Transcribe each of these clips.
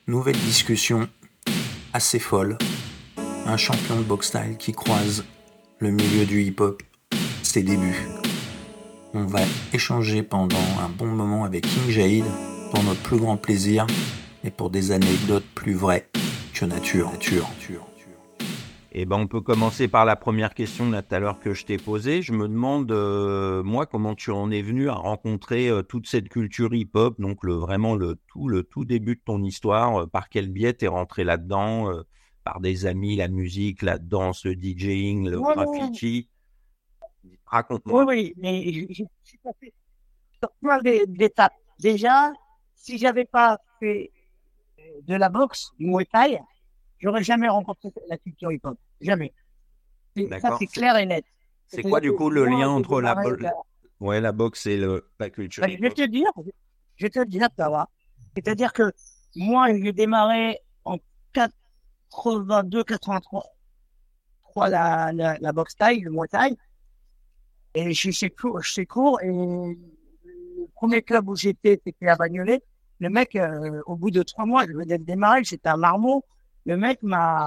Nouvelle discussion assez folle. Un champion de boxe style qui croise le milieu du hip-hop, ses débuts. On va échanger pendant un bon moment avec King Jaid pour notre plus grand plaisir et pour des anecdotes plus vraies que nature. Eh ben, on peut commencer par la première question là tout à l'heure que je t'ai posée. Je me demande, moi, comment tu en es venu à rencontrer toute cette culture hip-hop, donc le tout début de ton histoire. Par quel biais t'es rentré là-dedans, par des amis, la musique, la danse, le DJing, le Oui, oui, graffiti. oui, Raconte-moi. oui, mais je suis passé sur plein d'étapes. Déjà, si j'avais pas fait de la boxe, du Muay Thai, j'aurais jamais rencontré la culture hip-hop. Jamais. Ça, D'accord. c'est clair et net. C'est quoi C'est-à-dire du que coup le lien moi, j'ai entre démarré, la boxe et la culture ben, hip-hop? je vais te dire, ça va. C'est-à-dire que moi, j'ai démarré en 82, 83, la boxe thaï, le Muay Thai. Et chez cours, et le premier club où j'étais, c'était à Bagnolet. Le mec, au bout de 3 mois, je venais de démarrer, j'étais à Marmont. Le mec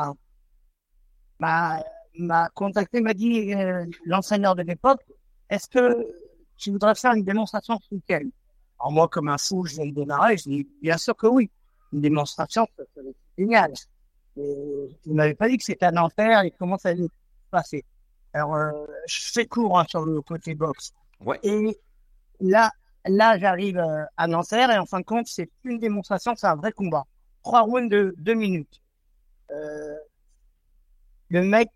m'a, m'a contacté, m'a dit, l'entraîneur de l'époque, est-ce que tu voudrais faire une démonstration ce week-end? Alors moi, comme un fou, je viens de démarrer, je dis, bien sûr que oui. Une démonstration, ça va être génial. Et il m'avait pas dit que c'était un enfer et comment ça allait se passer. Alors, je fais court hein, sur le côté boxe. Ouais. Et là, j'arrive à Nanterre et en fin de compte, c'est plus une démonstration, c'est un vrai combat. 3 rounds de 2 minutes. Euh, le mec,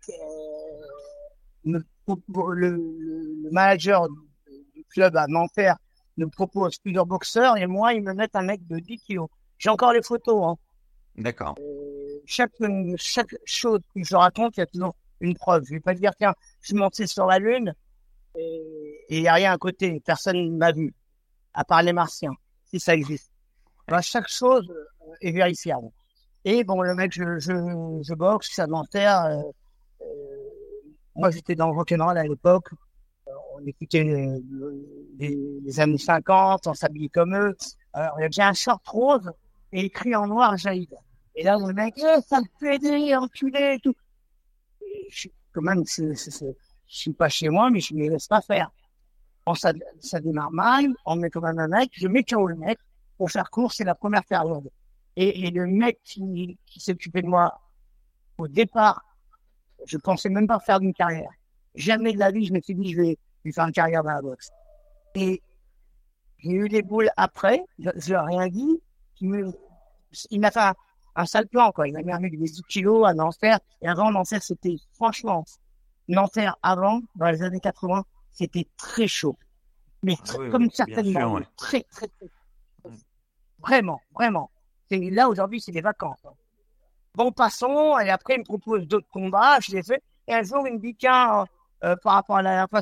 le manager du club à Nanterre me propose plusieurs boxeurs et moi, ils me mettent un mec de 10 kilos. J'ai encore les photos. Hein. D'accord. Chaque chose que je raconte, il y a toujours une preuve. Je vais pas dire, tiens, je suis monté sur la Lune et il n'y a rien à côté. Personne ne m'a vu, à part les Martiens, si ça existe. Ben, chaque chose est vérifiable. Et bon, le mec, je boxe, je suis sédentaire. Moi, j'étais dans le rock'n'roll à l'époque. On écoutait les années 50, on s'habillait comme eux. Alors, il y avait un short rose et écrit en noir Jaïd. Et là, le mec, ça me fait des enculé et tout. Quand même, je suis pas chez moi, mais je ne me laisse pas faire. Bon, ça démarre mal, on met quand même un mec, je mets KO le mec, pour faire court, c'est la première période. Et le mec qui s'occupait de moi, au départ, je pensais même pas faire d'une carrière. Jamais de la vie, je me suis dit, je vais lui faire une carrière dans la boxe. Et j'ai eu les boules après, je lui ai rien dit, il m'a fait un sale plan, quoi. Il m'a mis un mec de 10 kilos à Nanterre, et avant, Nanterre, c'était, franchement, Nanterre avant, dans les années 80, c'était très chaud. Mais Oui, comme bien sûr, certainement, ouais. très, très, très. Vraiment, vraiment. Là, aujourd'hui, c'est des vacances. Hein. Bon, passons. Et après, il me propose d'autres combats. Je les fais. Et un jour, il me dit, tiens, par rapport à la dernière fois,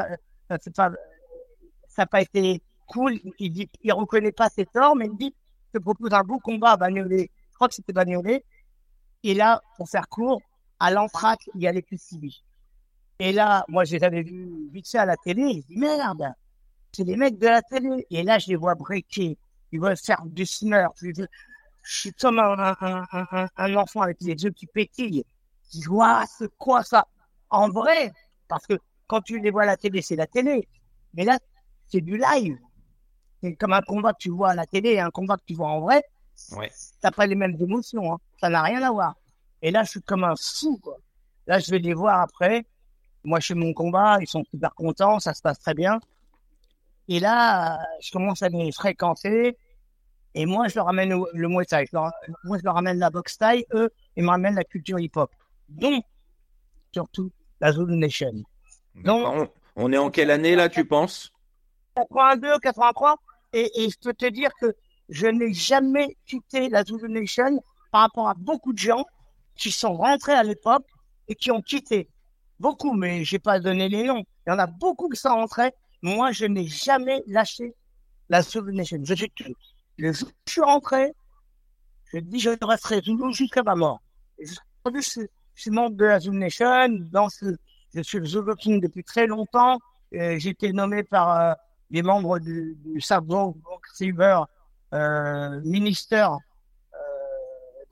ça n'a pas été cool. Il dit, il reconnaît pas ses torts, mais il me dit, je te propose un beau combat à Bagnolet. Je crois que c'était Bagnolet. Et là, pour faire court, à l'entraque, il y a les PCB. Et là, moi, je les avais vus vite fait à la télé. Je dis, merde, c'est les mecs de la télé. Et là, je les vois breaker. Ils veulent faire du sneur. Je suis comme un enfant avec les yeux qui pétillent. Je dis, waouh, c'est quoi ça? En vrai, parce que quand tu les vois à la télé, c'est la télé. Mais là, c'est du live. C'est comme un combat que tu vois à la télé et un combat que tu vois en vrai. Ouais. T'as pas les mêmes émotions. Hein. Ça n'a rien à voir. Et là, je suis comme un fou, quoi. Là, je vais les voir après. Moi, je fais mon combat. Ils sont super contents. Ça se passe très bien. Et là, je commence à les fréquenter. Et moi, je leur amène le Muay Thai. Moi, je leur amène la boxe Thai. Eux, ils me ramènent la culture hip-hop. Donc, surtout, la Zulu Nation. D'accord. Donc, On est en quelle année là, tu penses? 82, 83. Et je peux te dire que je n'ai jamais quitté la Zulu Nation par rapport à beaucoup de gens qui sont rentrés à l'époque et qui ont quitté. Beaucoup, mais j'ai pas donné les noms. Il y en a beaucoup qui sont rentrés. Moi, je n'ai jamais lâché la Zulu Nation. Le jour où je suis rentré, je dis je resterai Zulu jusqu'à ma mort. Aujourd'hui, je suis membre de la Zulu Nation. Je suis le Zulu King depuis très longtemps. J'ai été nommé par les membres du Sabre Silver Minister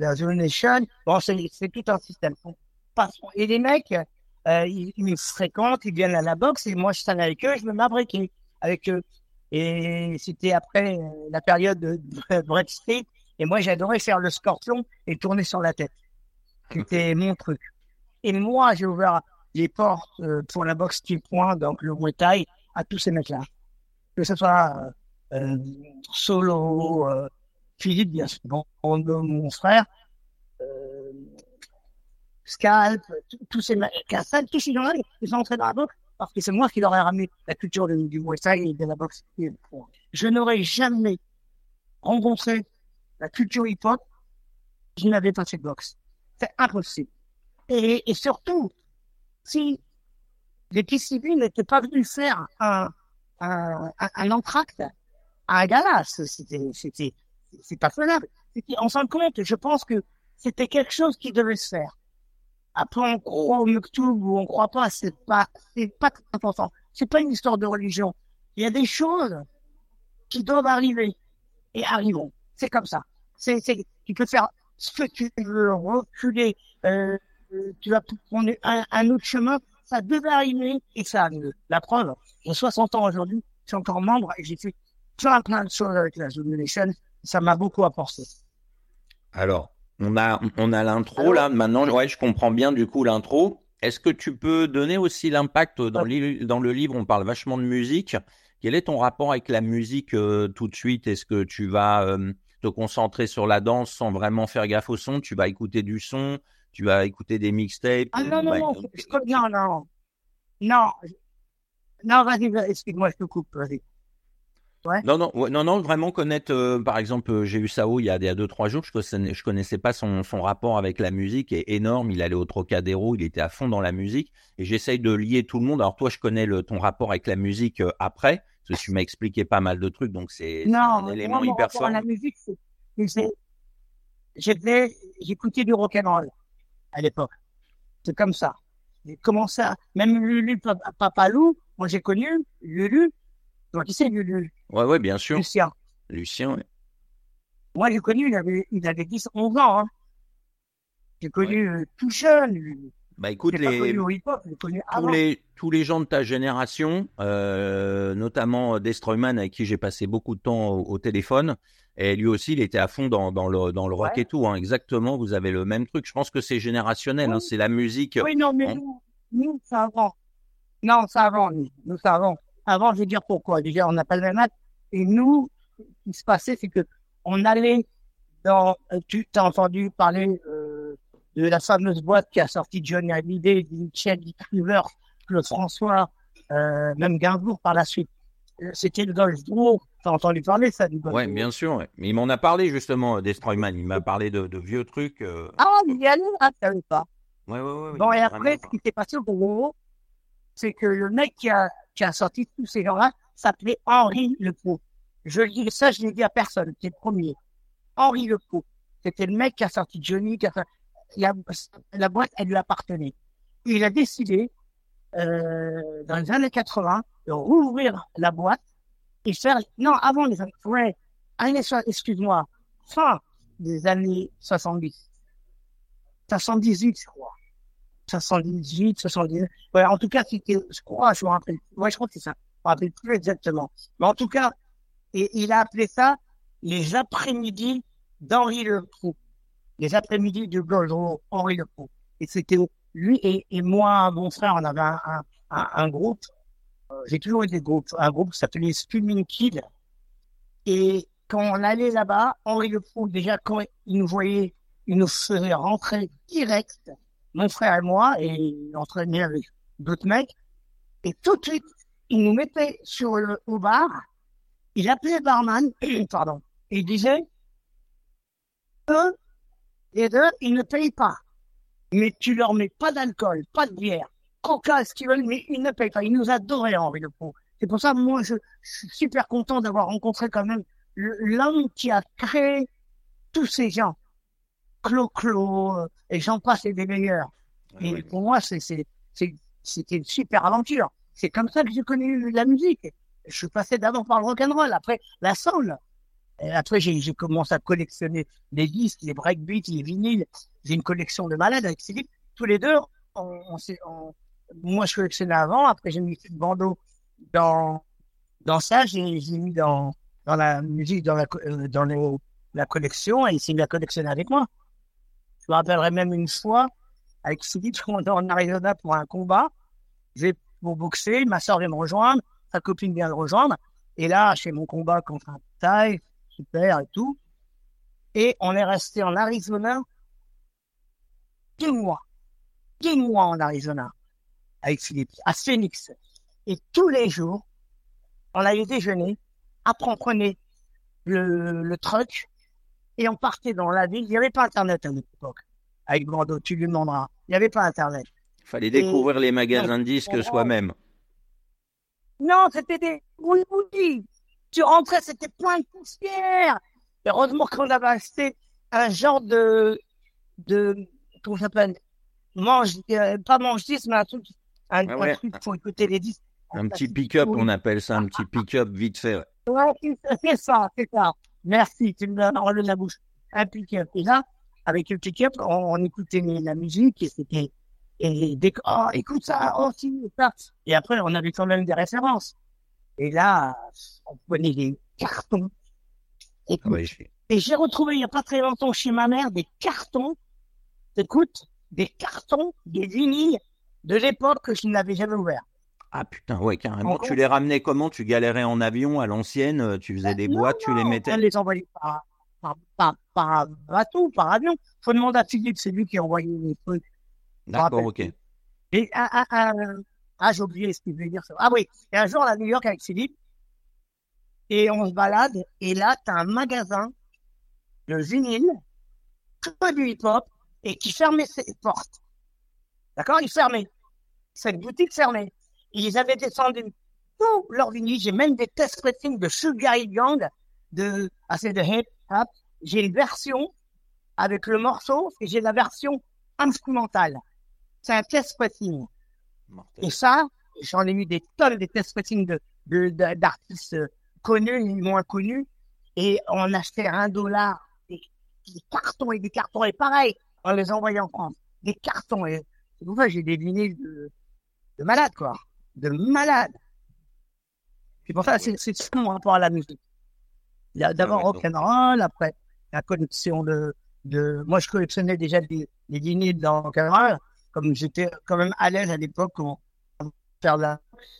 la Zone Nation. Bon, c'est tout un système. Et les mecs, ils me fréquentent, ils viennent à la boxe et moi je traîne avec eux, je me mets à breaker avec eux. Et c'était après la période de Brett Street et moi j'adorais faire le scorpion et tourner sur la tête. C'était mon truc. Et moi j'ai ouvert les portes pour la boxe pied-point, donc le Muay Thai, à tous ces mecs-là. Que ce soit Solo, Philippe, bien sûr, mon frère, Scalp, tous ces mecs, Cassel, tous ces gens-là, ils sont entrés dans la boxe parce que c'est moi qui leur ai ramené la culture du Muay Thai et de la boxe. Je n'aurais jamais rencontré la culture hip-hop si je n'avais pas fait de boxe. C'est impossible. Et surtout, si les PCB n'étaient pas venus faire un entracte à un gala, c'est pas faisable. En fin de compte, je pense que c'était quelque chose qui devait se faire. Après, on croit au YouTube ou on croit pas, c'est pas très important. C'est pas une histoire de religion. Il y a des choses qui doivent arriver et arriveront. C'est comme ça. Tu peux faire ce que tu veux, reculer, tu vas prendre un autre chemin. Ça devait arriver et ça arrive. La preuve, j'ai 60 ans aujourd'hui, je suis encore membre et j'ai fait plein de choses avec la Zone Nation. Ça m'a beaucoup apporté. Alors, on a l'intro là. Maintenant, ouais, je comprends bien du coup l'intro. Est-ce que tu peux donner aussi l'impact dans le livre? On parle vachement de musique. Quel est ton rapport avec la musique tout de suite? Est-ce que tu vas te concentrer sur la danse sans vraiment faire gaffe au son? Tu vas écouter du son? Tu vas écouter des mixtapes? Ah non, je connais bien, non, vas-y, explique-moi, je te coupe, vas-y. Ouais. Non, vraiment connaître, par exemple, j'ai eu Sao il y a 2-3 jours, je connaissais pas son rapport avec la musique, est énorme, il allait au Trocadéro, il était à fond dans la musique, et j'essaye de lier tout le monde. Alors toi, je connais ton rapport avec la musique après, parce que tu m'as expliqué pas mal de trucs, donc c'est un élément hyper fort. La musique, j'écoutais du rock'n'roll à l'époque, c'est comme ça. J'ai commencé même Lulu Papalou, moi j'ai connu Lulu. Donc, qui c'est Lulu? Ouais, bien sûr. Lucien, ouais. Moi, j'ai connu, il avait 10, 11 ans, hein. J'ai connu tout jeune, Lulu. Bah écoute, tous les gens de ta génération, notamment Destroyman, avec qui j'ai passé beaucoup de temps au téléphone, et lui aussi, il était à fond dans le rock et tout, hein. Exactement, vous avez le même truc. Je pense que c'est générationnel, oui. Hein, c'est la musique. Oui, non, mais nous, ça avant. Non, ça avant, nous, ça avant. Avant, je vais dire pourquoi. Déjà, on n'a pas le même âge. Et nous, ce qui se passait, c'est que on allait tu t'as entendu parler de la fameuse boîte qui a sorti Johnny Hallyday, Michel Rivers, Claude François, même Gainsbourg par la suite. C'était le Golf Gros. T'as entendu parler ça du Golf? Ouais, bien sûr. Ouais. Mais il m'en a parlé justement, Destroyman. Il m'a parlé de vieux trucs. Ah, il y allait, je savais pas. Ouais. Bon, et après, ce qui s'est passé au Gros, c'est que le mec qui a sorti tous ces gens-là s'appelait Henri Lepaut. Je l'ai dit à personne, c'est le premier. Henri Lepaut. C'était le mec qui a sorti Johnny, la boîte, elle lui appartenait. Et il a décidé, dans les années 80, de rouvrir la boîte et faire, non, avant les années, excuse-moi, fin des années 70. 78, je crois. 78, 79. Ouais, en tout cas, c'était, je me rappelle. Ouais, je crois que c'est ça. Je me rappelle plus exactement. Mais en tout cas, il a appelé ça les après-midi d'Henri Lepaut. Les après-midi de Goldreau, Henri Lepaut. Et c'était lui et moi, mon frère, on avait un groupe. J'ai toujours eu des groupes. Un groupe qui s'appelait Spinning Kid. Et quand on allait là-bas, Henri Lepaut, déjà, quand il nous voyait, il nous faisait rentrer direct, mon frère et moi, et il entraînait avec d'autres mecs. Et tout de suite, il nous mettait au bar. Il appelait le barman, pardon, et il disait, eux, les deux, ils ne payent pas. Mais tu leur mets pas d'alcool, pas de bière, coca, ce qu'ils veulent, mais ils ne payent pas. Ils nous adoraient, Henri Lepaut. C'est pour ça, moi, je suis super content d'avoir rencontré quand même l'homme qui a créé tous ces gens. Clo-Clo, et j'en passe, et des meilleurs. Et pour moi, c'était une super aventure. C'est comme ça que j'ai connu la musique. Je suis passé d'abord par le rock'n'roll, après la soul. Et après, j'ai commencé à collectionner les disques, les breakbeats, les vinyles. J'ai une collection de malades avec Philippe. Tous les deux, moi, je collectionnais avant. Après, j'ai mis Bando dans ça. J'ai mis dans la musique, la collection, et il s'est mis à collectionner avec moi. Je me rappellerai même une fois, avec Philippe, on est en Arizona pour un combat. Je vais pour boxer, ma soeur vient me rejoindre, sa copine vient me rejoindre. Et là, je fais mon combat contre un taille, super et tout. Et on est resté en Arizona 2 mois. 2 mois en Arizona avec Philippe, à Phoenix. Et tous les jours, on allait déjeuner. Après, on prenait le truck et on partait dans la ville. Il n'y avait pas Internet à l'époque. Avec Bordeaux, tu lui demanderas. Il n'y avait pas Internet. Il fallait découvrir les magasins de disques soi-même. Non, c'était des... Oui, oui. Tu rentrais, c'était plein de poussière. Et heureusement qu'on avait acheté un genre de comment ça s'appelle? Pas manche-disque, mais un truc pour écouter les disques. Un petit pick-up, on appelle ça un petit pick-up vite fait. Ouais, c'est ça. Merci, tu me l'as enlevé de la bouche. Un pick-up. Et là, avec le pick-up, on écoutait la musique et c'était, écoute ça, ça. Et après, on avait quand même des références. Et là, on prenait des cartons. Et j'ai retrouvé il n'y a pas très longtemps chez ma mère des cartons, des cartons, des vinyles de l'époque que je n'avais jamais ouvert. Ah putain, ouais, carrément. Tu les ramenais comment? Tu galérais en avion à l'ancienne, tu faisais des boîtes, tu les mettais? On les envoyait par bateau, par avion. Faut demander à Philippe, c'est lui qui envoyait les trucs. D'accord, ok. Et j'ai oublié ce qu'il voulait dire. Ah oui, et un jour, à New York avec Philippe, et on se balade, et là, t'as un magasin de vinyle, que du hip-hop, et qui fermait ses portes. D'accord? Il fermait. Cette boutique fermée. Et ils avaient descendu tout leur vinyle. J'ai même des test pressing de Sugar Hill Gang, de hip-hop. J'ai une version avec le morceau, et j'ai la version instrumentale. C'est un test pressing. Et ça, j'en ai eu des tonnes de test pressing d'artistes connus et moins connus. Et on achetait $1 des cartons et des cartons. Et pareil, on les envoyait en France. Des cartons. Et c'est pour ça que j'ai des vinyles de malade, quoi. De malade. C'est pour ça que c'est ça mon rapport à la musique. Il y a d'abord rock'n'roll, après la collection moi je collectionnais déjà des vinyles dans rock'n'roll, comme j'étais quand même à l'aise à l'époque pour faire de la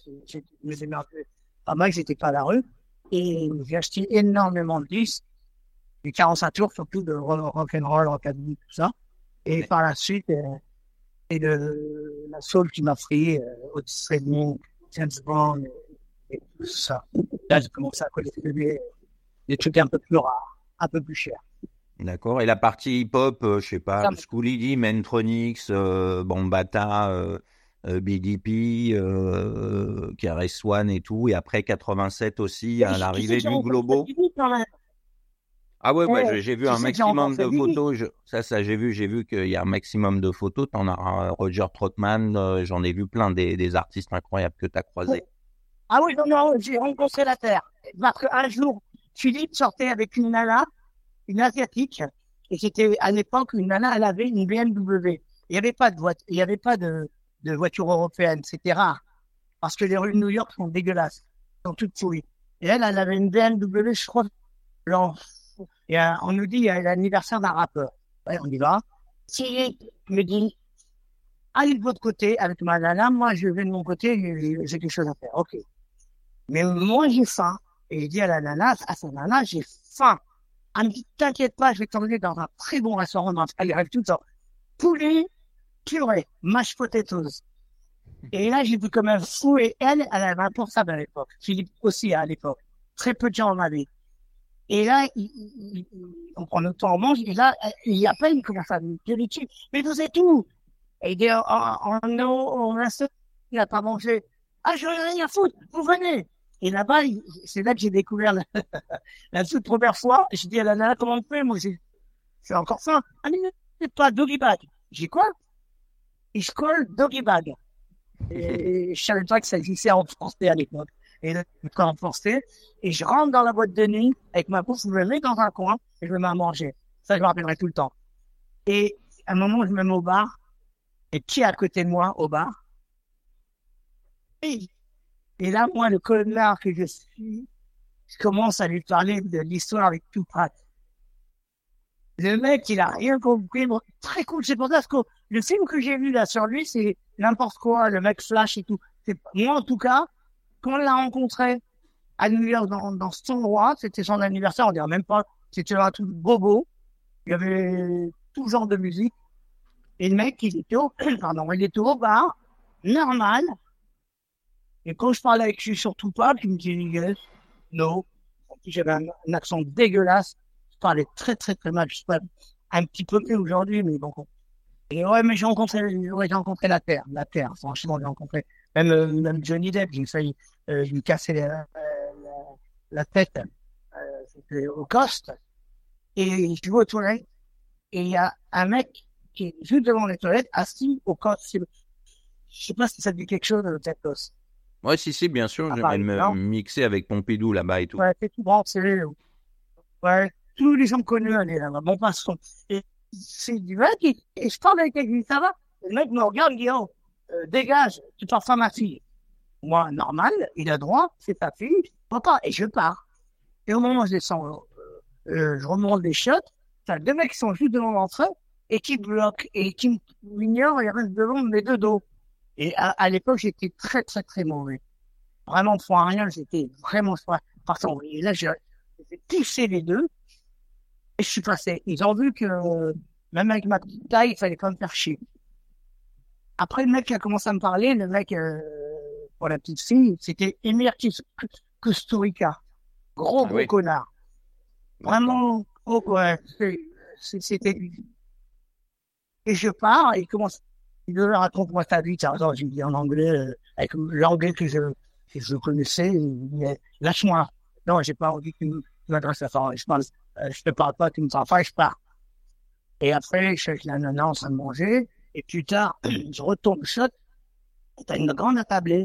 pas mal, j'étais pas à la rue, et j'ai acheté énormément de disques, du 45 tours, surtout de rock'n'roll, rockabilly, tout ça, et par la suite, et de la soul qui m'a pris, Otis Redding, James Brown, et tout ça. Là, j'ai commencé à collectionner des trucs un peu plus rares, un peu plus chers. D'accord. Et la partie hip-hop, je sais pas, Schoolly D, Mentronics, Bambata, BDP, KRS-One et tout. Et après 87 aussi, à l'arrivée du Globo. Ah ouais, j'ai vu un maximum de photos. J'ai vu qu'il y a un maximum de photos. T'en as Roger Troutman, j'en ai vu plein des artistes incroyables que tu as croisés. Ah oui, non, j'ai rencontré la Terre. Parce qu'un jour, Philippe sortait avec une nana, une asiatique, et c'était à l'époque une nana, elle avait une BMW. Il n'y avait pas de voiture européenne, c'était rare. Parce que les rues de New York sont dégueulasses, sont toutes pourries. Et elle avait une BMW, je crois, blanche. Et on nous dit, il y a l'anniversaire d'un rappeur. Ouais, on y va. Philippe me dit, allez de votre côté avec ma nana, moi je vais de mon côté, j'ai quelque chose à faire. Ok. Mais moi j'ai faim. Et je dis à sa nana, j'ai faim. Elle me dit, t'inquiète pas, je vais t'emmener dans un très bon restaurant. Elle arrive tout ça. Poulet, purée, mashed potatoes. Et là, j'ai vu comme un fou. Et elle avait un portable à l'époque. Philippe aussi à l'époque. Très peu de gens en avaient. Et là, on prend notre temps, on mange. Et là, il appelle, il commence à me gueuler dessus. Mais vous êtes où? Et il dit, on reste, il n'a pas mangé. Ah, je n'ai rien à foutre, vous venez. Et là-bas, c'est là que j'ai découvert la toute première fois. Je dis à la nana, comment on fait? Moi, j'ai encore faim. Ah, mais c'est pas doggy bag. J'ai quoi? Et je colle doggy bag. Et je savais pas que ça existait en français à l'époque. et le corps forcé. Et je rentre dans la boîte de nuit avec ma bouffe, je me mets dans un coin et je me mets à manger. Ça, je me rappellerai tout le temps. Et à un moment, je me mets au bar. Et qui est à côté de moi au bar? Et là, moi, le connard que je suis, je commence à lui parler de l'histoire avec Tupac. Le mec, il a rien compris. Bon, très cool. C'est pour ça que le film que j'ai vu là sur lui, c'est n'importe quoi. Le mec flash et tout. Moi, en tout cas, quand on l'a rencontré à New York dans cet endroit, c'était son anniversaire. On dirait même pas. C'était un truc bobo. Il y avait tout genre de musique. Et le mec, il était au bar, normal. Et quand je parlais avec lui sur Tupac, il me dit yes, no. En plus, j'avais un accent dégueulasse. Je parlais très, très, très mal. Je parle un petit peu mieux aujourd'hui, mais bon. Et ouais, mais j'ai rencontré la Terre. La Terre, franchement, j'ai rencontré. Même Johnny Depp, j'ai failli lui casser la tête. C'était au coste. Et je vais aux toilettes. Et il y a un mec qui est juste devant les toilettes, assis au coste. Je sais pas si ça dit quelque chose, le Tecos. Ouais, si, bien sûr, j'ai même mixé avec Pompidou là-bas et tout. Ouais, c'est tout grand, ouais, tous les gens connus, allez là-bas, bon passons. Et c'est du mec, et je parle avec lui, ça va? Et le mec me regarde, dit, oh, dégage, tu parles pas à ma fille. Moi, normal, il a droit, c'est ta fille, papa, et je pars. Et au moment où je descends, je remonte des shots, t'as deux mecs qui sont juste devant l'entrée, et qui bloquent, et qui m'ignorent, et restent devant mes deux dos. Et à l'époque, j'étais très, très, très mauvais. Vraiment, pour rien, j'étais vraiment partant. Et là, j'ai poussé les deux, et je suis passé. Ils ont vu que, même avec ma petite taille, il fallait pas me faire chier. Après, le mec qui a commencé à me parler, le mec, pour la petite fille, c'était Emir Kusturica. Gros connard. Vraiment, ouais, c'était lui. Et je pars, et il commence, il me raconte moi ta vie, je lui dis en anglais, avec l'anglais que je connaissais, lâche-moi. Non, j'ai pas envie que tu m'adresses à ça. Je te parle pas, tu me sens pas, je pars. Et après, je suis la nana en train de manger, et plus tard, je retourne le shot, t'as une grande attablée,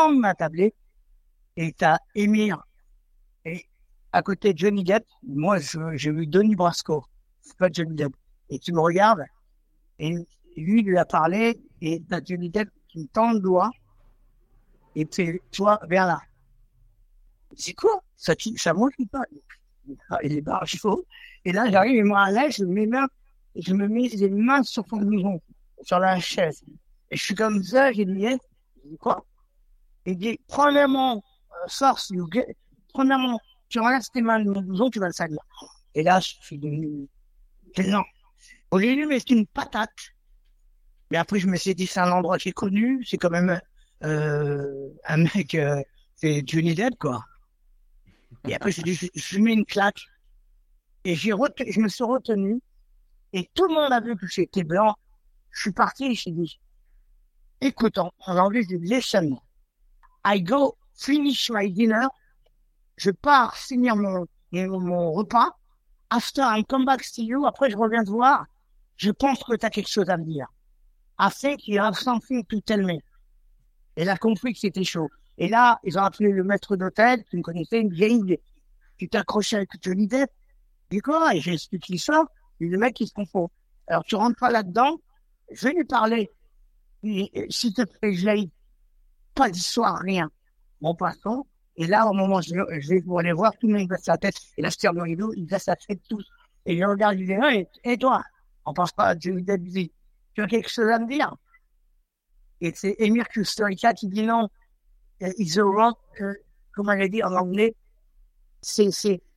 et t'as Emir, et à côté de Johnny Depp, moi, j'ai vu Donnie Brasco, c'est pas Johnny Depp. Et tu me regardes, et lui a parlé, et t'as Johnny Depp qui me tend le doigt, et puis, toi, viens là. C'est quoi? Ça mange ou pas? Il est barjot. Et là, j'arrive, et moi, à l'aise, je me mets les mains sur son blouson, sur la chaise. Et je suis comme ça, j'ai dit, je dis quoi? Il dit, premièrement, premièrement, tu enlèves tes mains de mon blouson, tu vas le salir. Et là, je suis devenu non. Au début, mais c'est une patate. Mais après, je me suis dit, c'est un endroit qui est connu, c'est quand même un mec, c'est Johnny Depp, quoi. Et après, je mets une claque. Et je me suis retenu. Et tout le monde a vu que j'étais blanc. Je suis parti et j'ai dit, écoute, en anglais, je dis, listen, I go finish my dinner. Je pars finir mon repas. After I come back to you. Après, je reviens te voir. Je pense que tu as quelque chose à me dire. I think you have something to tell me. Et il a compris que c'était chaud. Et là, ils ont appelé le maître d'hôtel, qui me connaissait, une vieille, qui t'accrochait avec Johnny Depp. Je dis quoi? Et j'ai expliqué l'histoire. Et le mec, il se confond. Alors, tu rentres pas là-dedans. Je vais lui parler. S'il te plaît, je l'ai pas d'histoire, rien. Bon, passons. Et là, au moment où je vais pour aller voir, tout le monde baisse sa tête. Et là, je tire le rideau, il baisse sa tête tous. Et je regarde, il dit, et toi? On pense pas à Johnny Depp, tu as quelque chose à me dire? Et c'est Emir Kusturica qui dit non. It's a wrong, comment elle dit en anglais, c'est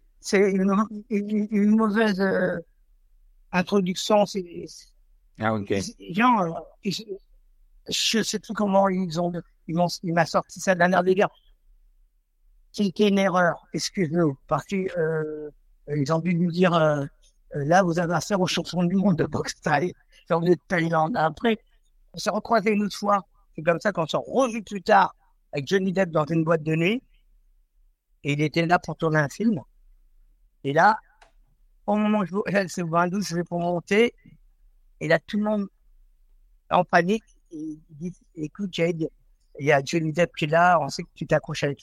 une mauvaise introduction. Ok. Genre, je sais plus comment il m'a sorti ça de la nerf des gars. C'était une erreur, excuse-nous, parce que ils ont dû nous dire là vous avez affaire aux champions du monde de boxe style, genre de Thaïlande. Après, on s'est recroisé une autre fois. C'est comme ça qu'on s'est revu plus tard avec Johnny Depp dans une boîte de nuit. Et il était là pour tourner un film. Et là, au moment où c'est au 22, je vais pour monter. Et là, tout le monde en panique. Et il dit, écoute, Jade, il y a Johnny Depp qui est là, on sait que tu t'accroches avec lui.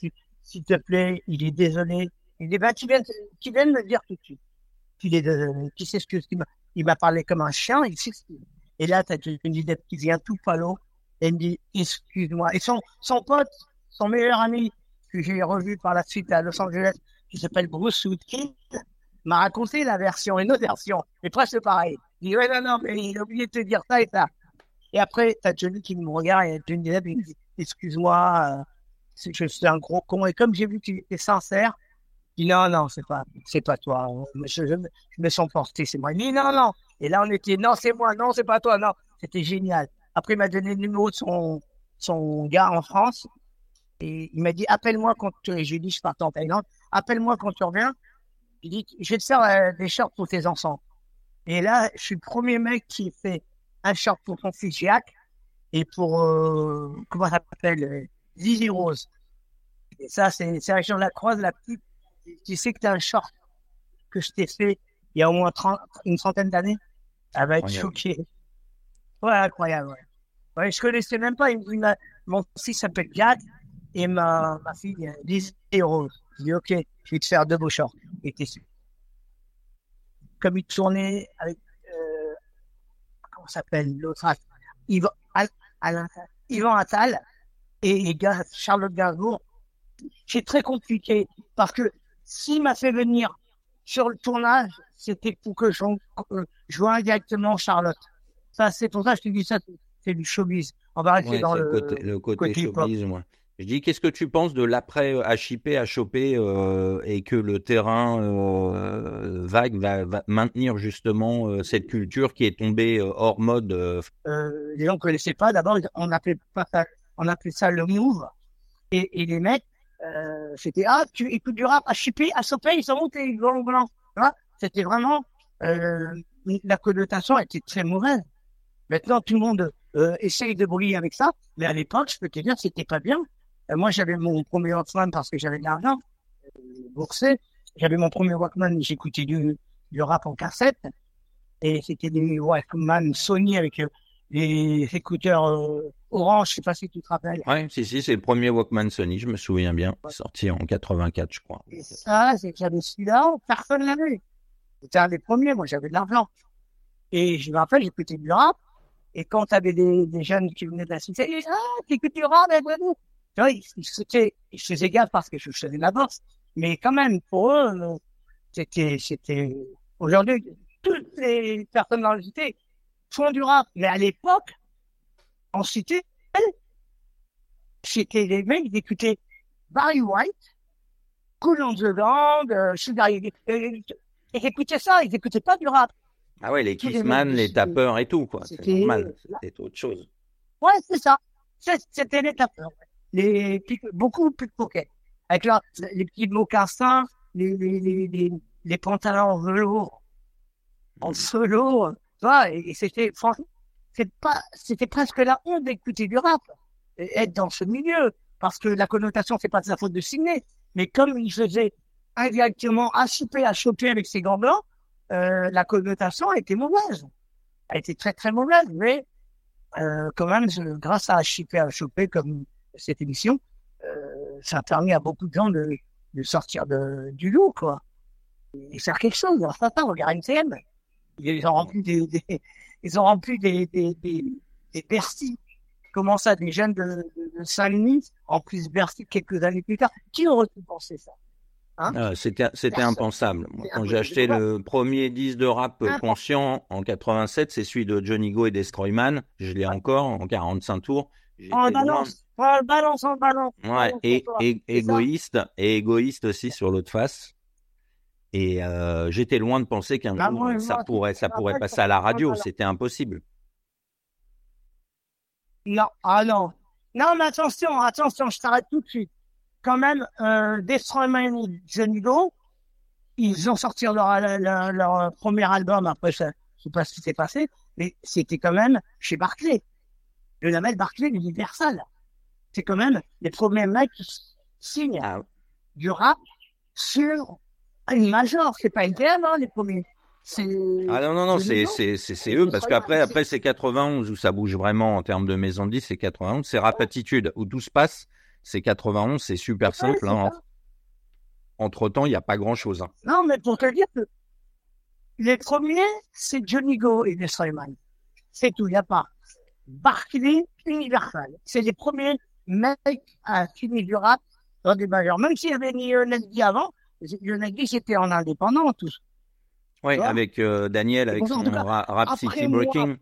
s'il te plaît, il est désolé. Il dit, ben, tu viens de me le dire tout de suite. Qu'il est désolé, qu'il s'excuse, il m'a parlé comme un chien, il s'excuse. Et là, t'as une idée qui vient tout palo, et il me dit, excuse-moi. Et son pote, son meilleur ami, que j'ai revu par la suite à Los Angeles, qui s'appelle Bruce Woodkid, m'a raconté une autre version, mais presque pareil. Il dit, ouais, non, mais il a oublié de te dire ça et ça. Et après, t'as Johnny qui me regarde, et Johnny Depp, il me dit, excuse-moi, je suis un gros con. Et comme j'ai vu qu'il était sincère, il dit, non, c'est pas toi. Je me sens porté, c'est moi. Il dit, non. Et là, on était, non, c'est moi, non, c'est pas toi, non. C'était génial. Après, il m'a donné le numéro de son gars en France. Et il m'a dit, appelle-moi quand j'ai dit, je pars en Thaïlande. Appelle-moi quand tu reviens. Il dit, je vais te faire des shorts pour tes enfants. Et là, je suis le premier mec qui fait un short pour son fils Jacques et pour, comment ça s'appelle, Zizi Rose. Et ça, c'est la région de la Croix, la petite. Tu sais que t'as un short que je t'ai fait il y a au moins une centaine d'années. Elle va être choquée. Ouais, incroyable, ouais. Ouais, je connaissais même pas. Mon fils s'appelle Jacques et ma fille, Zizi Rose. Je dis, OK, je vais te faire 2 beaux shorts. Et t'es sûr. Comme il tournait avec, comment s'appelle l'autre, Yvan Attal et Charlotte Gainsbourg. C'est très compliqué parce que s'il m'a fait venir sur le tournage, c'était pour que je joigne directement Charlotte. Ça, c'est pour ça que je te dis ça, c'est du showbiz. On va rester dans le côté showbiz, moi. Je dis, qu'est-ce que tu penses de l'après HIP à choper et que le terrain vague va maintenir justement cette culture qui est tombée hors mode Les gens ne connaissaient pas. D'abord, on appelait ça le move. Et les mecs, c'était tu écoutes du rap HIP, à choper, ils sont montés blancs. C'était vraiment la connotation était très mauvaise. Maintenant, tout le monde essaye de briller avec ça, mais à l'époque, je peux te dire, c'était pas bien. Moi, j'avais mon premier Walkman parce que j'avais de l'argent, boursier. J'avais mon premier Walkman, j'écoutais du rap en cassette. Et c'était des Walkman Sony avec les écouteurs orange, je sais pas si tu te rappelles. Ouais, si, c'est le premier Walkman Sony, je me souviens bien. Sorti en 84, je crois. Et ça, c'est que j'avais celui-là, personne ne l'avait. C'était un des premiers, moi, j'avais de l'argent. Et je me rappelle, j'écoutais du rap. Et quand t'avais des jeunes qui venaient de la cité, ils disaient, t'écoutes du rap, tu vois, ils faisaient gaffe parce que je faisais de la bourse. Mais quand même, pour eux, c'était, aujourd'hui, toutes les personnes dans la cité font du rap. Mais à l'époque, en cité, c'était les mecs qui écoutaient Barry White, Kool and the Gang, Sugar, ils écoutaient ça, ils écoutaient pas du rap. Ah ouais, les Kissman, les tapeurs et tout, quoi. C'est normal, c'était autre chose. Ouais, c'est ça. C'était les tapeurs. Beaucoup plus pickpockets. Avec les petits mocassins, les pantalons en velours, en solo, tu vois, et c'était, franchement, c'était presque la honte d'écouter du rap, et être dans ce milieu, parce que la connotation, c'est pas de sa faute de signer, mais comme il faisait indirectement à choper avec ses gants blancs, la connotation a été mauvaise. Elle a été très, très mauvaise, mais quand même, grâce à Chipper à choper comme cette émission, ça a permis à beaucoup de gens de sortir du lot, quoi. Et faire quelque chose. Alors, ça, regarde MCM. Ils ont rempli des Bercy. Comment ça, des jeunes de Saint-Denis, en plus Bercy quelques années plus tard. Qui aurait pu penser ça? Hein, c'était impensable. Moi, quand j'ai acheté le premier disque de rap conscient en 87, c'est celui de Johnny Go et Destroyman. Je l'ai encore en 45 tours. En balance. Ouais, et égoïste aussi sur l'autre face. Et j'étais loin de penser qu'un jour ça pourrait passer à la radio. C'était impossible. Non, non, mais attention, je t'arrête tout de suite. Quand même, Destroyman et Johnny Go, ils ont sorti leur premier album. Après, je sais pas ce qui s'est passé, mais c'était quand même chez Barclay. Le label Barclay, l'Universal. C'est quand même les premiers mecs qui signent du rap sur une major. C'est pas NTM, les premiers. Non, c'est eux, parce qu'après c'est 91 où ça bouge vraiment en termes de maison de disques, c'est 91, c'est Rap Attitude où tout se passe. C'est 91, c'est super simple. c'est Hein. ça. Entre-temps, il n'y a pas grand-chose. Hein. Non, mais pour te dire que les premiers, c'est Johnny Go et les Strayman. C'est tout, il n'y a pas. Barclay, Universal. C'est les premiers mecs à signer du rap dans des majors. Même s'il y avait Lionel avant, Lionel c'était en indépendant, tous. Oui, Tu vois. avec Daniel, avec En son tout cas, Rap après City moi, Breaking.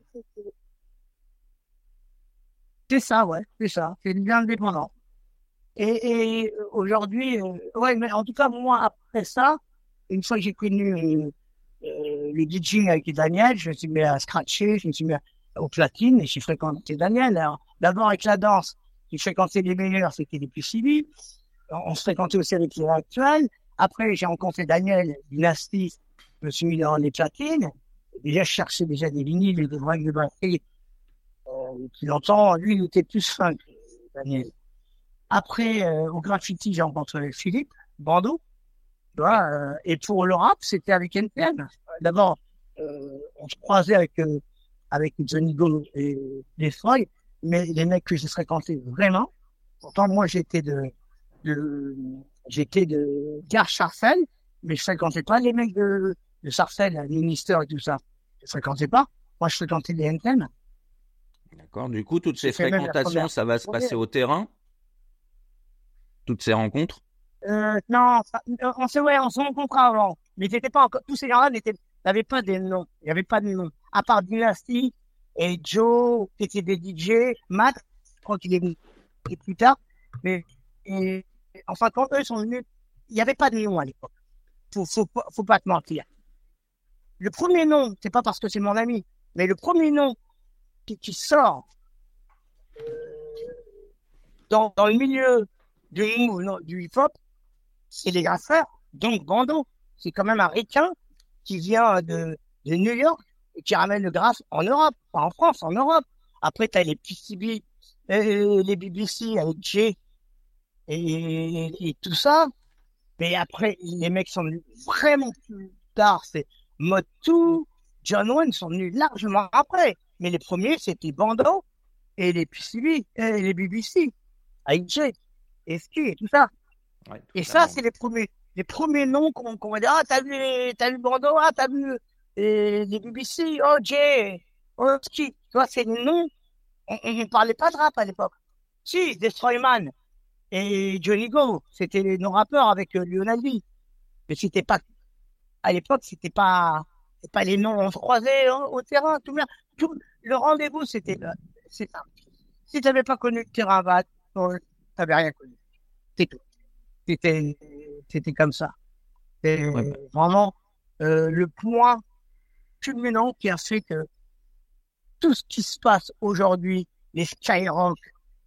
c'est ça, ouais, c'est ça. C'est bien indépendant. Et aujourd'hui, ouais, mais en tout cas, moi, après ça, une fois que j'ai connu le DJing avec Daniel, je me suis mis à scratcher, je me suis mis au platine et j'ai fréquenté Daniel. Alors, d'abord avec la danse, j'ai fréquenté les meilleurs, c'était les plus civils. On se fréquentait aussi avec les actuels. Après, j'ai rencontré Daniel, Dynasty, je me suis mis dans les platines. Déjà, je cherchais déjà des vinyles et des breaks de batterie. Depuis longtemps, lui, il était plus funk, Daniel. Après, au graffiti, j'ai rencontré Philippe Bandeau. Tu vois, et pour le rap, c'était avec NPM. D'abord, on se croisait avec Johnny Go et les Froy, mais les mecs que j'ai fréquentés vraiment. Pourtant, moi, j'étais Gare Sarcelles, mais je fréquentais pas les mecs de Sarcelles, les ministères et tout ça. Je fréquentais pas. Moi, je fréquentais les NPM. D'accord. Du coup, toutes ces J'ai fait même la fréquentations, première. ça va se passer au terrain? Toutes ces rencontres? Non, on se rencontrait avant, mais c'était pas encore, tous ces gens-là n'avaient pas des noms, il n'y avait pas de noms, à part Dynasty et Joe, qui étaient des DJ, Matt, je crois qu'il est venu plus tard, mais, enfin, quand eux sont venus, il n'y avait pas de nom à l'époque. Faut pas te mentir. Le premier nom, c'est pas parce que c'est mon ami, mais le premier nom qui sort, dans le milieu du hip-hop, c'est les graffeurs, donc Bando. C'est quand même un ricain qui vient de New York et qui ramène le graphe en Europe, pas en France, en Europe. Après, t'as les PCB, les BBC avec Jay et tout ça. Mais après, les mecs sont venus vraiment plus tard. C'est Motu, John Wayne sont venus largement après. Mais les premiers, c'était Bando et les PCB, et les BBC avec Jay et Ski et tout ça. Ouais, Et ça, c'est les premiers noms qu'on va dire, ah, t'as vu Bordeaux, ah, t'as vu les BBC, oh, Jay, oh, Ski. Tu vois, c'est les noms, on ne parlait pas de rap à l'époque. Si, Destroyman et Johnny Go, c'était nos rappeurs avec Lionel V. Mais c'était pas, à l'époque, c'est pas les noms, on se croisait au terrain, tout, le rendez-vous, c'est ça. Si t'avais pas connu le terrain vague, t'avais rien connu. C'est tout. C'était comme ça. C'est vraiment le point culminant qui a fait que tout ce qui se passe aujourd'hui, les Skyrock,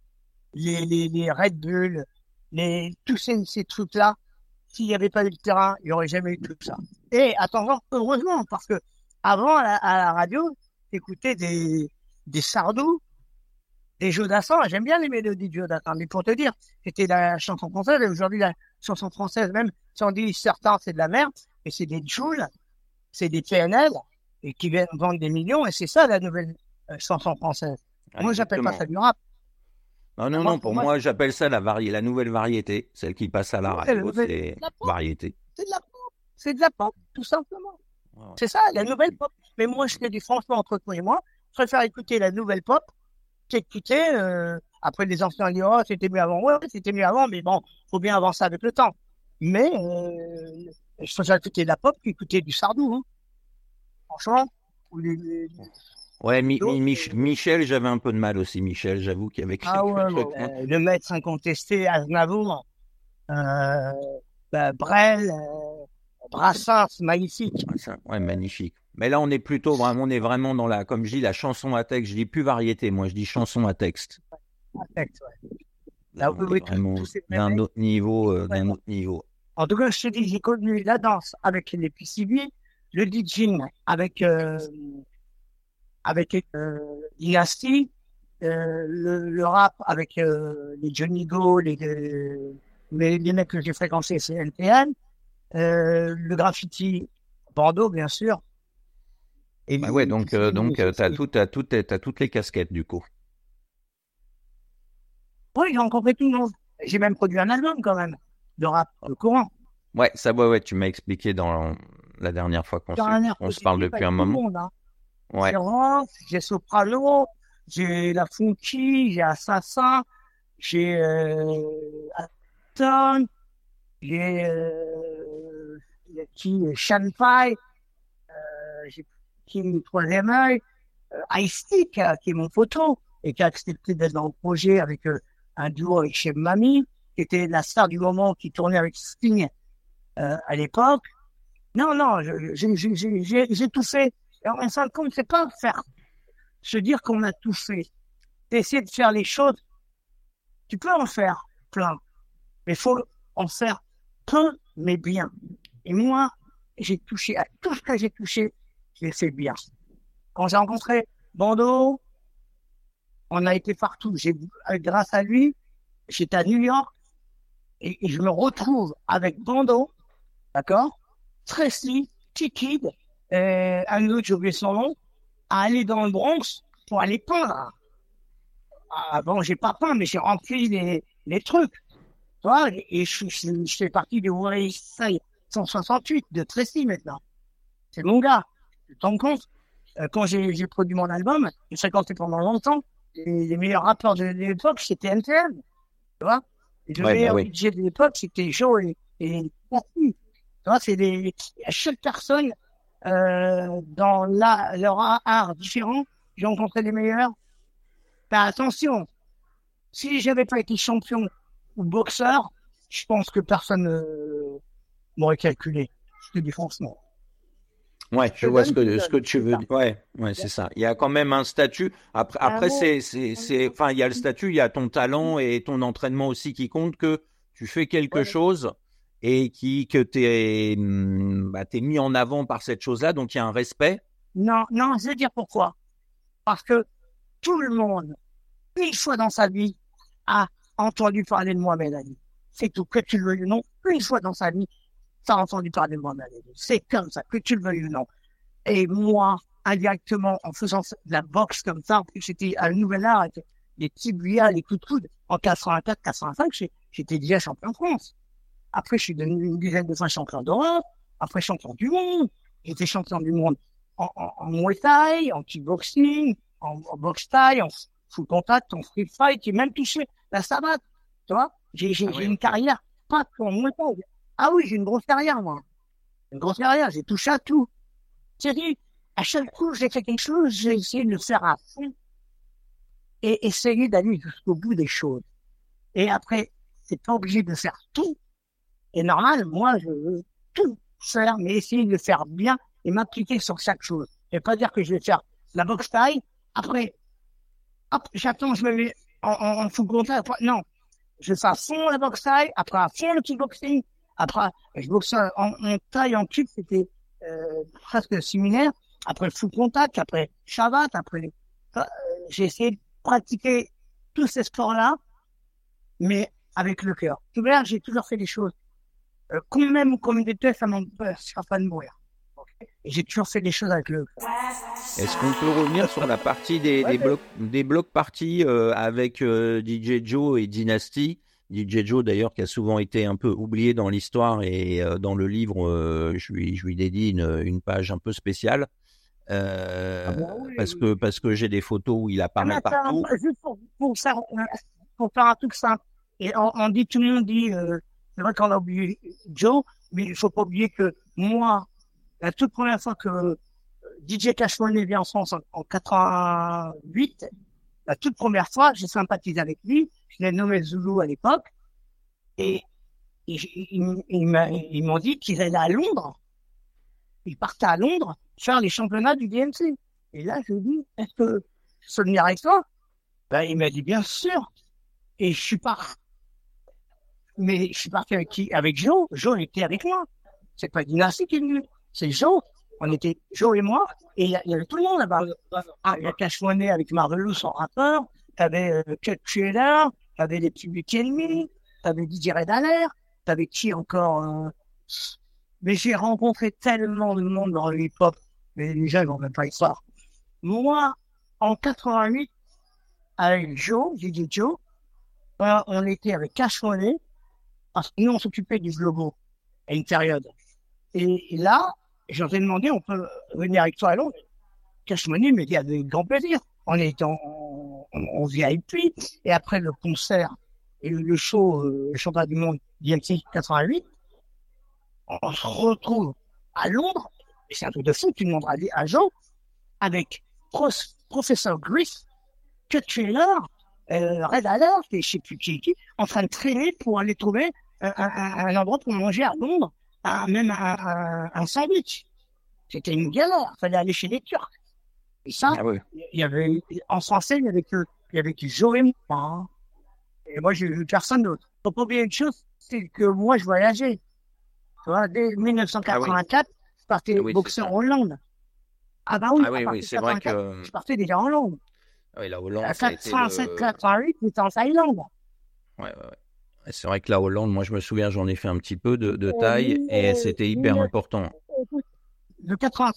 les Red Bull, tous ces trucs-là, s'il n'y avait pas eu le terrain, il n'y aurait jamais eu tout ça. Et attends, heureusement, parce que avant, à la radio, t'écoutais des Sardou, des Jodassin. J'aime bien les mélodies de Jodassin, mais pour te dire, c'était la chanson française, et aujourd'hui, la chanson française, même si on dit certains, c'est de la merde, mais c'est des Joule, c'est des PNL, et qui viennent vendre des millions, et c'est ça la nouvelle chanson française. Moi, j'appelle pas ça du rap. Non, pour moi, j'appelle ça la nouvelle variété, celle qui passe à la radio, c'est variété. C'est de la pop, c'est de la pop, tout simplement. Ouais. C'est ça, la nouvelle pop. Mais moi, je te dis franchement, entre toi et moi, je préfère écouter la nouvelle pop qu'écouter, après les anciens disent, oh, c'était mieux avant. Ouais, c'était mieux avant, mais bon, faut bien avancer avec le temps. Mais, je préfère écouter de la pop qu'écouter du Sardou, hein. Franchement. Ouais, Michel, j'avais un peu de mal aussi, Michel, j'avoue qu'il y avait quelques trucs. Ouais. Le maître incontesté, Aznavour, Brel, Brassens, magnifique. Ouais, magnifique. Mais là, on est vraiment dans comme je dis, la chanson à texte. Je dis plus variété, moi, je dis chanson à texte. À texte, ouais. Là, oui, vraiment d'un autre niveau, En tout cas, je te dis, j'ai connu la danse avec les PCB, le DJing avec Dynasty, le rap avec les Johnny Go, les mecs que j'ai fréquentés, c'est NTN, le graffiti, Bordeaux, bien sûr. Et ouais, donc t'as toutes les casquettes, du coup. Oui, j'ai rencontré tout le monde. J'ai même produit un album quand même de rap, de courant. Ouais, ça, ouais, tu m'as expliqué dans la dernière fois Dans un air on se parle positif depuis avec un tout le moment. monde, hein. Ouais. J'ai Rof, j'ai Soprano, j'ai La Funky, j'ai Assassin, j'ai Aston, j'ai il y a qui Shanpai, j'ai qui le troisième œil, Ice-T qui est mon photo et qui a accepté d'être dans le projet avec un duo avec Chef Mami, qui était la star du moment qui tournait avec Sting à l'époque. Non, non, j'ai tout fait. Et en fin de compte, c'est pas faire se dire qu'on a tout fait. C'est essayer de faire les choses. Tu peux en faire plein, mais il faut en faire peu, mais bien. Et moi, j'ai touché à tout ce que j'ai touché, je l'ai fait bien. Quand j'ai rencontré Bando, on a été partout. Grâce à lui, j'étais à New York et je me retrouve avec Bando, d'accord, Tracy, T-Kid, un autre, j'ai oublié son nom, à aller dans le Bronx pour aller peindre. Ah, bon, j'ai pas peint, mais j'ai rempli les trucs. Tu vois, et je fais partie du West Side 168 de Tracy maintenant. C'est mon gars. Tu te rends compte? Quand j'ai produit mon album, j'ai fréquenté pendant longtemps, les meilleurs rappeurs de l'époque, c'était NTM. Tu vois? Et le meilleur DJ de l'époque, c'était Joe et Papi. Tu vois, à chaque personne, dans leur art différent, j'ai rencontré les meilleurs. Mais attention, si j'avais pas été champion ou boxeur, je pense que personne m'aurait calculé. Je te dis franchement. Ouais, je vois ce que tu veux dire. Ouais, c'est ça. Il y a quand même un statut. Après enfin, il y a le statut, il y a ton talent et ton entraînement aussi qui compte, que tu fais quelque chose et que t'es mis en avant par cette chose-là, donc il y a un respect. Non, je veux dire pourquoi. Parce que tout le monde, une fois dans sa vie, a entendu parler de Mohamed Ali. C'est tout, que tu le veuilles ou non, une fois dans sa vie, tu as entendu parler de Mohamed Ali. C'est comme ça, que tu le veuilles ou non. Et moi, indirectement, en faisant de la boxe comme ça, en plus c'était un nouvel art, avec les tibias, les coups de coude, en 84, 85, j'étais déjà champion de France. Après, je suis devenu une dizaine de fois champion d'Europe, après champion du monde. J'étais champion du monde en Muay Thai, en kickboxing, en boxe Thai, en full contact, en free fight, j'ai même touché la savate, tu vois. J'ai une carrière, pas qu'en Muay Thai. Ah oui, j'ai une grosse carrière, moi. Une grosse carrière, j'ai touché à tout. Thierry, à chaque coup, j'ai fait quelque chose, j'ai essayé de le faire à fond et essayer d'aller jusqu'au bout des choses. Et après, c'est pas obligé de faire tout. Et normal, moi, je veux tout faire, mais essayer de le faire bien et m'appliquer sur chaque chose. Et pas dire que je vais faire la boxe taille, après, hop, j'attends, je me mets en full contact. Non, je fais à fond la boxe taille, après à fond le kickboxing, après, je boxe en taille, en kick, c'était presque similaire. Après full contact, après Shavat, après j'ai essayé de pratiquer tous ces sports-là, mais avec le cœur. Tu vois, j'ai toujours fait des choses. Quand même ou comme des tests, ça m'empêchera pas de mourir. Okay. Et j'ai toujours fait des choses avec le cœur. Est-ce qu'on peut revenir sur la partie des blocs parties avec DJ Joe et Dynasty? DJ Joe, d'ailleurs, qui a souvent été un peu oublié dans l'histoire, et dans le livre, je lui dédie une page un peu spéciale, parce que j'ai des photos où il apparaît partout. Juste pour faire un truc simple. Et on dit, tout le monde dit, c'est vrai qu'on a oublié Joe, mais il faut pas oublier que moi, la toute première fois que DJ Cash Money vient en France en 88, la toute première fois, j'ai sympathisé avec lui. Je l'ai nommé Zulu à l'époque. Et ils m'ont dit qu'ils allaient à Londres. Ils partaient à Londres faire les championnats du DMC. Et là, je lui ai dit, est-ce que je peux venir avec toi? Ben, il m'a dit, bien sûr. Et je suis parti. Mais je suis parti avec qui? Avec Joe. Joe était avec moi. C'est pas Dynasty qui est venu. C'est Joe. On était Joe et moi. Et il y avait tout le monde là-bas. Ah, il y a Cash Money avec Marvelous, son rappeur. T'avais Cut Creator. T'avais les Public Enemy. T'avais DJ Red Alert. T'avais qui encore Mais j'ai rencontré tellement de monde dans le hip-hop. Mais les gens, ils vont même pas y croire. Moi, en 88, avec Joe, DJ Joe, On était avec Cash Money, parce que nous, on s'occupait du logo à une période. Et là, j'en ai demandé, on peut venir avec toi à Londres. Cash Money me dit avec grand plaisir. On est en VIP. Et après le concert et le show, le championnat du monde DMC 88, on se retrouve à Londres. Et c'est un truc de fou, tu demanderas à Jean, avec Professeur Griff, Cut Taylor, Red Alert, et je sais plus qui, en train de traîner pour aller trouver un endroit pour manger à Londres, même un sandwich. C'était une galère, il fallait aller chez les Turcs. Et ça, il y avait, en français, il y avait que Joe et moi, hein. Et moi, j'ai vu personne d'autre. Faut pas oublier une chose, c'est que moi, je voyageais. Tu vois, dès 1984, je partais boxer en Hollande. Ah bah oui, c'est vrai que... je partais déjà en Hollande. Oui, la Hollande, À 87-88, j'étais en Thaïlande. Ouais. C'est vrai que la Hollande, moi je me souviens, j'en ai fait un petit peu de Thaï et c'était hyper important. De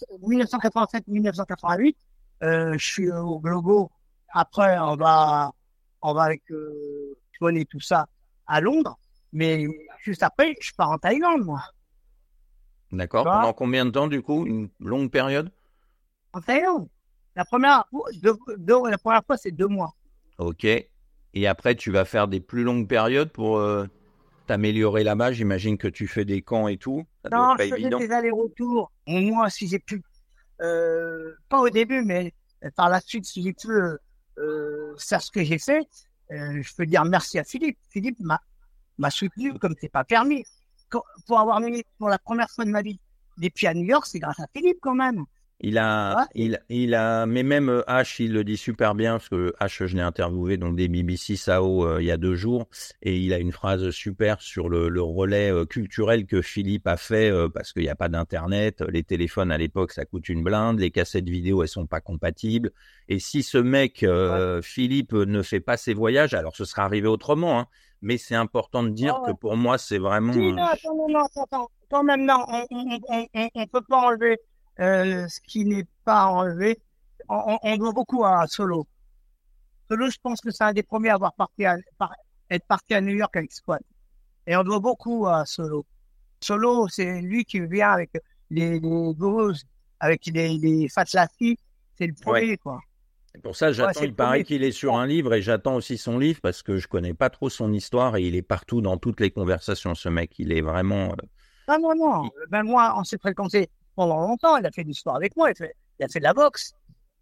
1987-1988, je suis au Globo. Après, on va avec Swan et tout ça à Londres. Mais juste après, je pars en Thaïlande, moi. D'accord. Pendant combien de temps, du coup? Une longue période? En Thaïlande. La première fois, c'est 2 mois. Ok. Et après, tu vas faire des plus longues périodes pour t'améliorer là-bas. J'imagine que tu fais des camps et tout. Non, je faisais des allers-retours. Moi, si j'ai pu, pas au début, mais par la suite, si j'ai pu faire ce que j'ai fait, je peux dire merci à Philippe. Philippe m'a soutenu comme c'est pas permis. Pour avoir mis pour la première fois de ma vie des pieds à New York, c'est grâce à Philippe quand même. Il a, mais même H, il le dit super bien, parce que H, je l'ai interviewé, donc des BBC SAO il y a 2 jours, et il a une phrase super sur le relais culturel que Philippe a fait, parce qu'il n'y a pas d'internet, les téléphones à l'époque ça coûte une blinde, les cassettes vidéo elles sont pas compatibles, et si ce mec, Philippe, ne fait pas ses voyages, alors ce sera arrivé autrement, hein, mais c'est important de dire que pour moi c'est vraiment... attends, quand même, non, on peut pas enlever ce qui n'est pas enlevé. On doit beaucoup à Solo. Solo, je pense que c'est un des premiers à avoir être parti à New York avec Squad. Et on doit beaucoup à Solo. Solo, c'est lui qui vient avec les gurus, avec les Fat Lassie. C'est le premier, quoi. Et pour ça, j'attends, il paraît qu'il est sur un livre et j'attends aussi son livre parce que je connais pas trop son histoire et il est partout dans toutes les conversations, ce mec. Il est vraiment... Non. Ben, moi, on s'est fréquenté pendant longtemps. Il a fait de l'histoire avec moi. Il a fait de la boxe.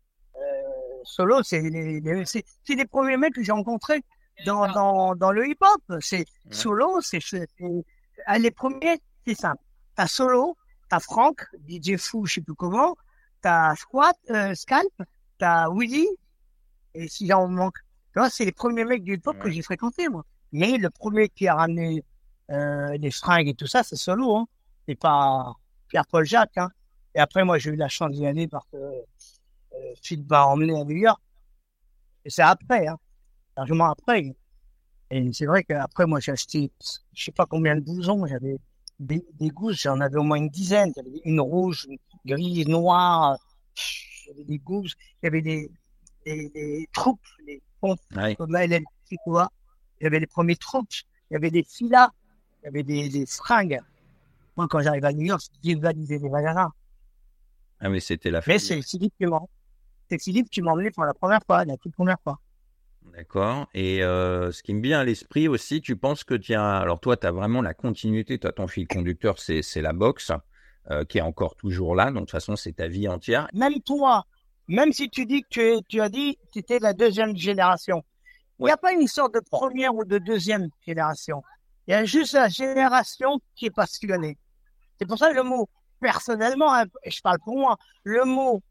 Solo, c'est les premiers mecs que j'ai rencontrés dans le hip-hop. Solo, les premiers, c'est simple. T'as Solo, t'as Frank, DJ Fou, je sais plus comment, t'as Scalp, t'as Willy, et si j'en manque. Tu vois, c'est les premiers mecs du hip-hop que j'ai fréquentés, moi. Mais le premier qui a ramené les fringues et tout ça, c'est Solo, hein. C'est pas Pierre-Paul Jacques, hein. Et après, moi, j'ai eu la chance d'y aller parce que Phil m'a emmené à New York. Et c'est après, hein. Largement après. Et c'est vrai qu'après, moi, j'ai acheté, je sais pas combien de blousons. J'avais des gousses, j'en avais au moins une dizaine. J'avais une rouge, une grise, noire. J'avais des gousses. J'avais des troupes, les pompes, comme elle, tu vois. J'avais les premiers troupes. Il y avait des filas. Il y avait des fringues. Moi, quand j'arrive à New York, j'ai validé les magasins. Ah, mais c'était la Mais c'est Philippe qui m'a emmené pour la première fois, la toute première fois. D'accord. Et ce qui me vient à l'esprit aussi, tu penses que alors toi, tu as vraiment la continuité, toi, ton fil conducteur, c'est la boxe, qui est encore toujours là. Donc, de toute façon, c'est ta vie entière. Même toi, même si tu dis que tu as dit que tu étais la deuxième génération, il n'y a pas une sorte de première ou de deuxième génération. Il y a juste la génération qui est passionnée. C'est pour ça que le mot, personnellement, hein, je parle pour moi, le mot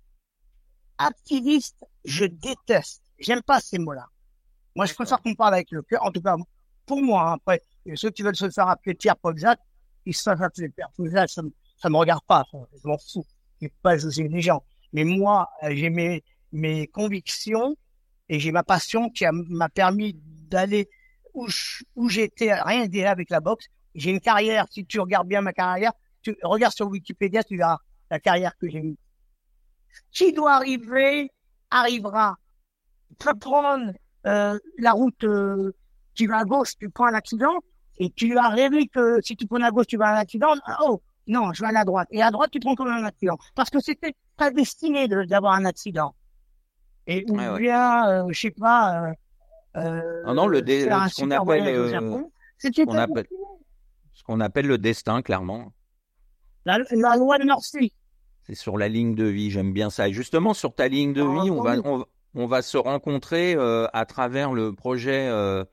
activiste, je déteste. J'aime pas ces mots-là. Moi, je préfère qu'on parle avec le cœur. En tout cas, pour moi, hein, après, ceux qui veulent se faire appeler Pierre-Paul Jacques, ils se font appeler Pierre-Paul Jacques, ça me regarde pas. Je m'en fous. Je ne peux pas juger les gens. Mais moi, j'ai mes convictions et j'ai ma passion qui m'a permis d'aller où j'étais, rien déjà avec la boxe. J'ai une carrière. Si tu regardes bien ma carrière, tu regardes sur Wikipédia, tu verras la carrière que j'ai eue. Qui doit arriver, arrivera. Tu peux prendre la route tu vas à gauche, tu prends un accident, et tu as rêvé que si tu prends à gauche, tu vas à un accident. Oh, non, je vais aller à droite. Et à droite, tu prends quand même un accident. Parce que c'était pas destiné d'avoir un accident. Et ou bien, je sais pas, non, faire un ce qu'on super voyage au appelle, Japon. C'était pas destiné. ce qu'on appelle le destin, clairement. La loi de Murphy. C'est sur la ligne de vie, j'aime bien ça. Et justement, sur ta ligne de vie, on va se rencontrer à travers le projet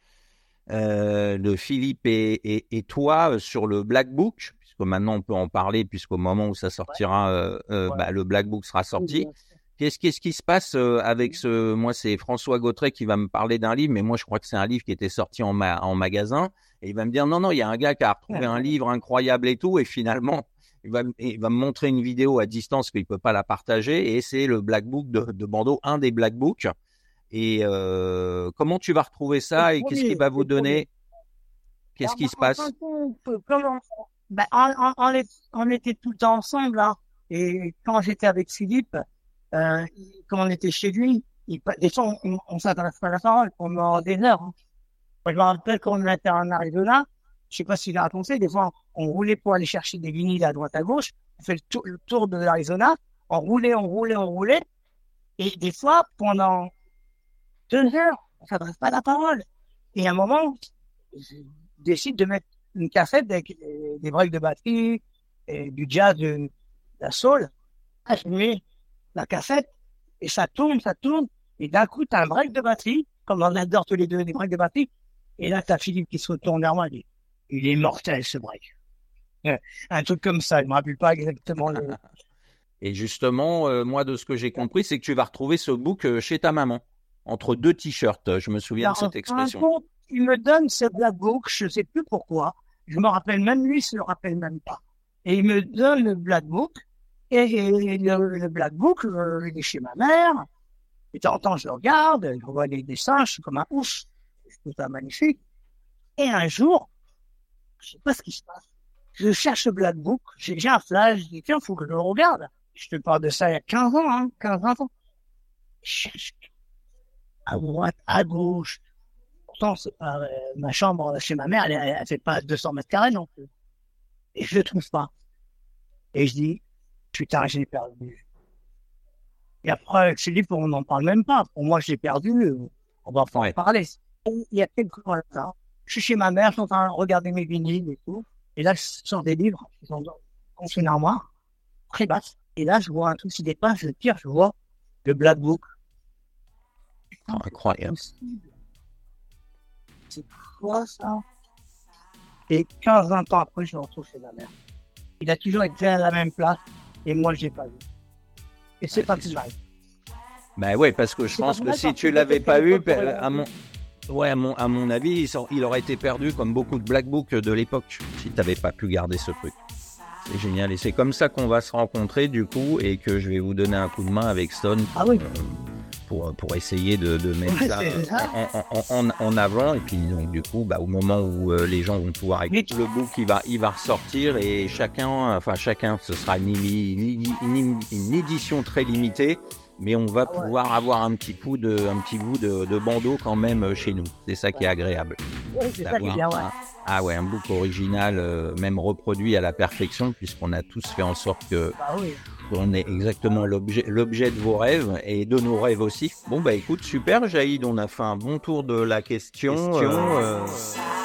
de Philippe et toi sur le Black Book, puisque maintenant on peut en parler, puisqu'au moment où ça sortira, le Black Book sera sorti. Qu'est-ce qui se passe avec ce... Moi, c'est François Gautret qui va me parler d'un livre, mais moi, je crois que c'est un livre qui était sorti en magasin. Et il va me dire, non, il y a un gars qui a retrouvé un livre incroyable et tout, et finalement... Il va me montrer une vidéo à distance qu'il ne peut pas la partager et c'est le Black Book de Bordeaux, un des Black Books. Et comment tu vas retrouver ça et qu'est-ce qu'il va vous donner? Qu'est-ce qui se passe? On était tout le temps ensemble. Hein. Et quand j'étais avec Philippe, quand on était chez lui, des fois, on s'adresse pas la parole pendant des heures. Hein. Je me rappelle quand on était en Arizona, je sais pas s'il a raconté, des fois, on roulait pour aller chercher des vinyles à droite à gauche. On fait le tour de l'Arizona. On roulait. Et des fois, pendant 2 heures, on s'adresse pas la parole. Et à un moment, je décide de mettre une cassette avec des breaks de batterie, et du jazz, de la soul. Je mets la cassette et ça tourne. Et d'un coup, t'as un break de batterie, comme on adore tous les deux des breaks de batterie. Et là, t'as Philippe qui se retourne vers moi et dit, il est mortel, ce break. Un truc comme ça, je me rappelle pas exactement le... Et justement, moi, de ce que j'ai compris, c'est que tu vas retrouver ce book chez ta maman, entre 2 t-shirts. Je me souviens de cette expression. Il me donne ce Black Book, je sais plus pourquoi. Je me rappelle même lui, je le rappelle même pas. Et il me donne le Black Book. Et le Black Book, il est chez ma mère. Et de temps en temps, je le regarde, je vois les dessins, je suis comme un ouf. Je trouve ça magnifique. Et un jour, je sais pas ce qui se passe. Je cherche le Black Book, j'ai un flash, je dis, tiens, faut que je le regarde. Je te parle de ça il y a 15 ans, hein, 15-20 ans. Je cherche à droite, à gauche. Pourtant, c'est pas, ma chambre chez ma mère, elle fait pas 200 mètres carrés non plus. Et je le trouve pas. Et je dis, putain, j'ai perdu. Et après, je dis, on n'en parle même pas. Pour moi, j'ai perdu, on va pas en parler. Et il y a quelques mois là, je suis chez ma mère, je suis en train de regarder mes vinyles et tout. Et là, je sors des livres qui sont dans une armoire, très basse. Et là, je vois un truc qui dépasse, je tire, je vois le Black Book. Incroyable. C'est quoi ça? Et 15-20 ans après, je le retrouve chez ma mère. Il a toujours été à la même place et moi, je l'ai pas vu. Et c'est pas plus mal. Ben ouais, parce que je pense que si tu l'avais pas vu, à mon avis, il aurait été perdu comme beaucoup de Black Book de l'époque si tu n'avais pas pu garder ce truc. C'est génial et c'est comme ça qu'on va se rencontrer du coup et que je vais vous donner un coup de main avec Stone pour essayer de mettre ça en avant et puis donc du coup au moment où les gens vont pouvoir écouter le book il va ressortir et chacun ce sera une édition très limitée. Mais on va pouvoir avoir un petit bout de bandeau quand même chez nous. C'est ça qui est agréable. Oui, c'est ça qui est bien, un book original, même reproduit à la perfection, puisqu'on a tous fait en sorte que on est exactement l'objet de vos rêves et de nos rêves aussi. Bon, écoute, super, Jaïd, on a fait un bon tour de la question.